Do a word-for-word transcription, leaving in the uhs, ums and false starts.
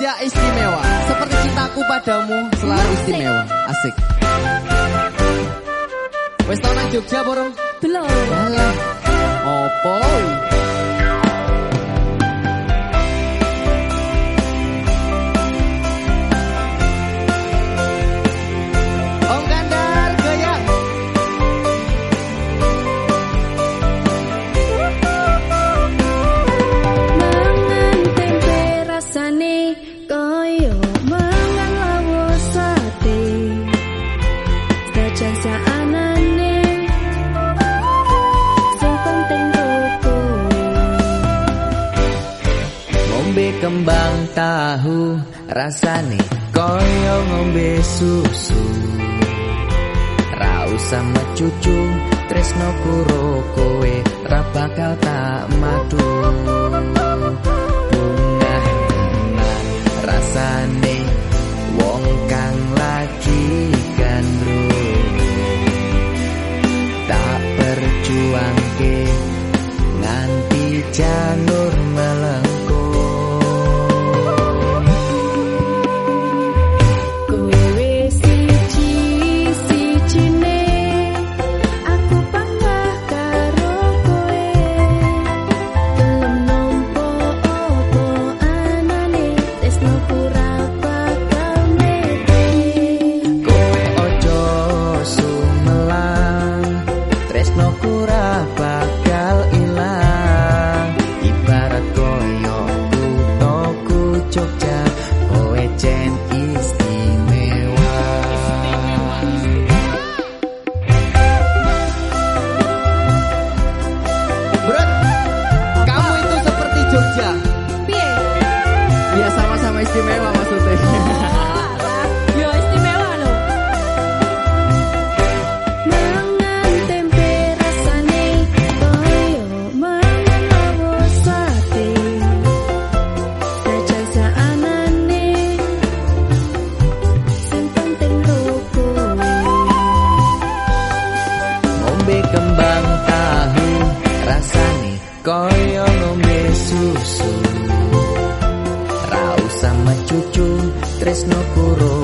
Jogja istimewa, seperti cintaku padamu selalu istimewa. Asik. Wes tau nang Jogja borong? Belum. Alah. Opo? Om Gandar goyang. Mangan tempe rasane koyo mangan lawo sate. Sejan saanane sing penting roko. Ngombe kembang tahu rasane koyo ngombe susu. Ra usah mecucu tresno kuro kowe ra bakal tak madu. Bungah tenan rasane wong kang lagi gandrung. Tak perjuangke nganti janur melengkung. Kowe siji sijine aku panggah karo kowe. Gelem nampa apa anane tresno ora bakal mete. Kowe ojo sumelang, tresnoku ra bakal ilang. Ibarat koyo kuthaku Jogja, kowe jen istimewa. Bro, kamu itu seperti Jogja. Piye? Ya sama-sama istimewa maksudnya. Yo istimewa lho. Mangan tempe rasane koyo mangan lawo sate. Sejan saanane sing penting roko. Ngombe kembang tahu rasane koyo ngombe susu. Ra usah mecucu tresno kuro